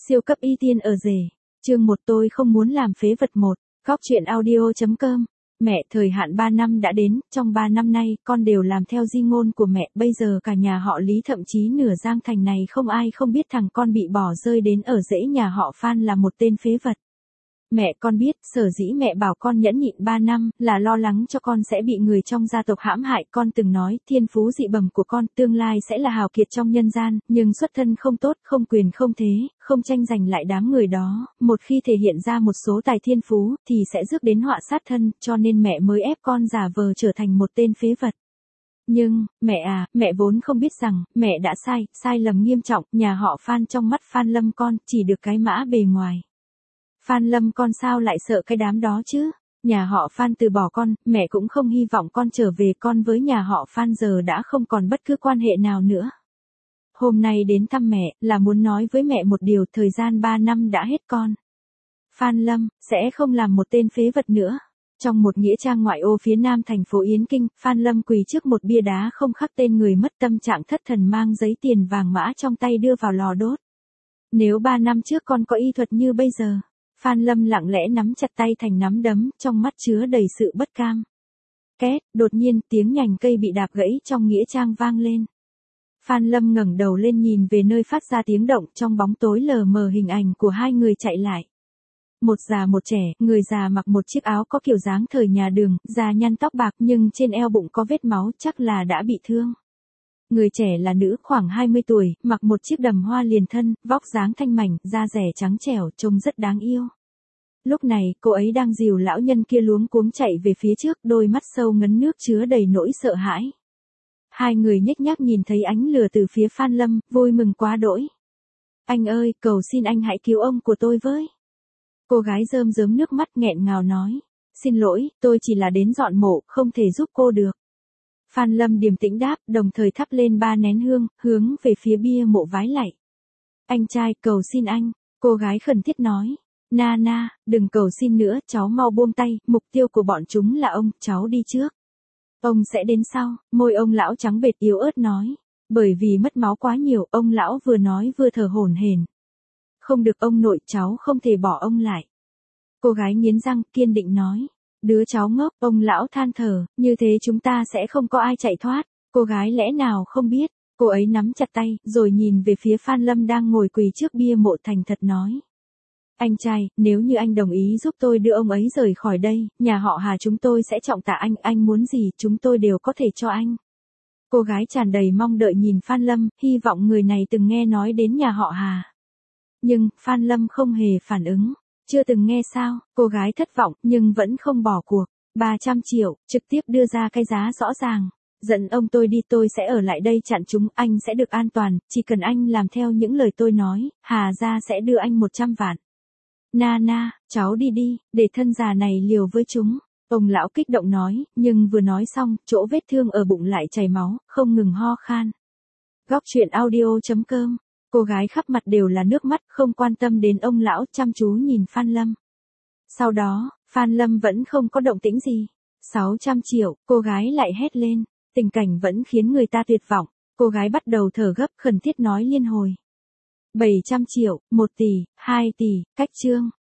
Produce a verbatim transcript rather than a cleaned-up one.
Siêu cấp y tiên ở rể. Chương một tôi không muốn làm phế vật một. Góc truyện audio.com. Mẹ, thời hạn ba năm đã đến, trong ba năm nay, con đều làm theo di ngôn của mẹ, bây giờ cả nhà họ Lý thậm chí nửa Giang Thành này không ai không biết thằng con bị bỏ rơi đến ở rễ nhà họ Phan là một tên phế vật. Mẹ con biết, sở dĩ mẹ bảo con nhẫn nhịn ba năm, là lo lắng cho con sẽ bị người trong gia tộc hãm hại. Con từng nói, thiên phú dị bẩm của con, tương lai sẽ là hào kiệt trong nhân gian, nhưng xuất thân không tốt, không quyền không thế, không tranh giành lại đám người đó, một khi thể hiện ra một số tài thiên phú, thì sẽ rước đến họa sát thân, cho nên mẹ mới ép con giả vờ trở thành một tên phế vật. Nhưng, mẹ à, mẹ vốn không biết rằng, mẹ đã sai, sai lầm nghiêm trọng, nhà họ Phan trong mắt Phan Lâm con, chỉ được cái mã bề ngoài. Phan Lâm con sao lại sợ cái đám đó chứ? Nhà họ Phan từ bỏ con, mẹ cũng không hy vọng con trở về, con với nhà họ Phan giờ đã không còn bất cứ quan hệ nào nữa. Hôm nay đến thăm mẹ, là muốn nói với mẹ một điều, thời gian ba năm đã hết con. Phan Lâm, sẽ không làm một tên phế vật nữa. Trong một nghĩa trang ngoại ô phía nam thành phố Yến Kinh, Phan Lâm quỳ trước một bia đá không khắc tên người mất, tâm trạng thất thần, mang giấy tiền vàng mã trong tay đưa vào lò đốt. Nếu ba năm trước con có y thuật như bây giờ. Phan Lâm lặng lẽ nắm chặt tay thành nắm đấm, trong mắt chứa đầy sự bất cam. Két, đột nhiên, tiếng nhành cây bị đạp gãy trong nghĩa trang vang lên. Phan Lâm ngẩng đầu lên nhìn về nơi phát ra tiếng động, trong bóng tối lờ mờ hình ảnh của hai người chạy lại. Một già một trẻ, người già mặc một chiếc áo có kiểu dáng thời nhà Đường, già nhăn tóc bạc nhưng trên eo bụng có vết máu, chắc là đã bị thương. Người trẻ là nữ khoảng hai mươi tuổi, mặc một chiếc đầm hoa liền thân, vóc dáng thanh mảnh, da rẻ trắng trẻo, trông rất đáng yêu. Lúc này, cô ấy đang dìu lão nhân kia luống cuống chạy về phía trước, đôi mắt sâu ngấn nước chứa đầy nỗi sợ hãi. Hai người nhếch nhác nhìn thấy ánh lửa từ phía Phan Lâm, vui mừng quá đỗi. Anh ơi, cầu xin anh hãy cứu ông của tôi với. Cô gái rơm rớm nước mắt nghẹn ngào nói. Xin lỗi, tôi chỉ là đến dọn mộ, không thể giúp cô được. Phan Lâm điềm tĩnh đáp, đồng thời thắp lên ba nén hương, hướng về phía bia mộ vái lạy. Anh trai, cầu xin anh. Cô gái khẩn thiết nói. Na na, đừng cầu xin nữa, cháu mau buông tay, mục tiêu của bọn chúng là ông, cháu đi trước. Ông sẽ đến sau, môi ông lão trắng bệch yếu ớt nói. Bởi vì mất máu quá nhiều, ông lão vừa nói vừa thở hổn hển. Không được ông nội, cháu không thể bỏ ông lại. Cô gái nghiến răng, kiên định nói. Đứa cháu ngốc, ông lão than thở, như thế chúng ta sẽ không có ai chạy thoát. Cô gái lẽ nào không biết, cô ấy nắm chặt tay, rồi nhìn về phía Phan Lâm đang ngồi quỳ trước bia mộ thành thật nói. Anh trai, nếu như anh đồng ý giúp tôi đưa ông ấy rời khỏi đây, nhà họ Hà chúng tôi sẽ trọng tạ anh, anh muốn gì chúng tôi đều có thể cho anh. Cô gái tràn đầy mong đợi nhìn Phan Lâm, hy vọng người này từng nghe nói đến nhà họ Hà. Nhưng, Phan Lâm không hề phản ứng. Chưa từng nghe sao, cô gái thất vọng, nhưng vẫn không bỏ cuộc. ba trăm triệu, trực tiếp đưa ra cái giá rõ ràng. Dẫn ông tôi đi, tôi sẽ ở lại đây chặn chúng, anh sẽ được an toàn, chỉ cần anh làm theo những lời tôi nói, Hà gia sẽ đưa anh một trăm vạn. Na na, cháu đi đi, để thân già này liều với chúng. Ông lão kích động nói, nhưng vừa nói xong, chỗ vết thương ở bụng lại chảy máu, không ngừng ho khan. Góc truyện audio.com. Cô gái khắp mặt đều là nước mắt, không quan tâm đến ông lão, chăm chú nhìn Phan Lâm. Sau đó, Phan Lâm vẫn không có động tĩnh gì. sáu trăm triệu, cô gái lại hét lên. Tình cảnh vẫn khiến người ta tuyệt vọng. Cô gái bắt đầu thở gấp, khẩn thiết nói liên hồi. bảy trăm triệu, một tỷ, hai tỷ, cách chương.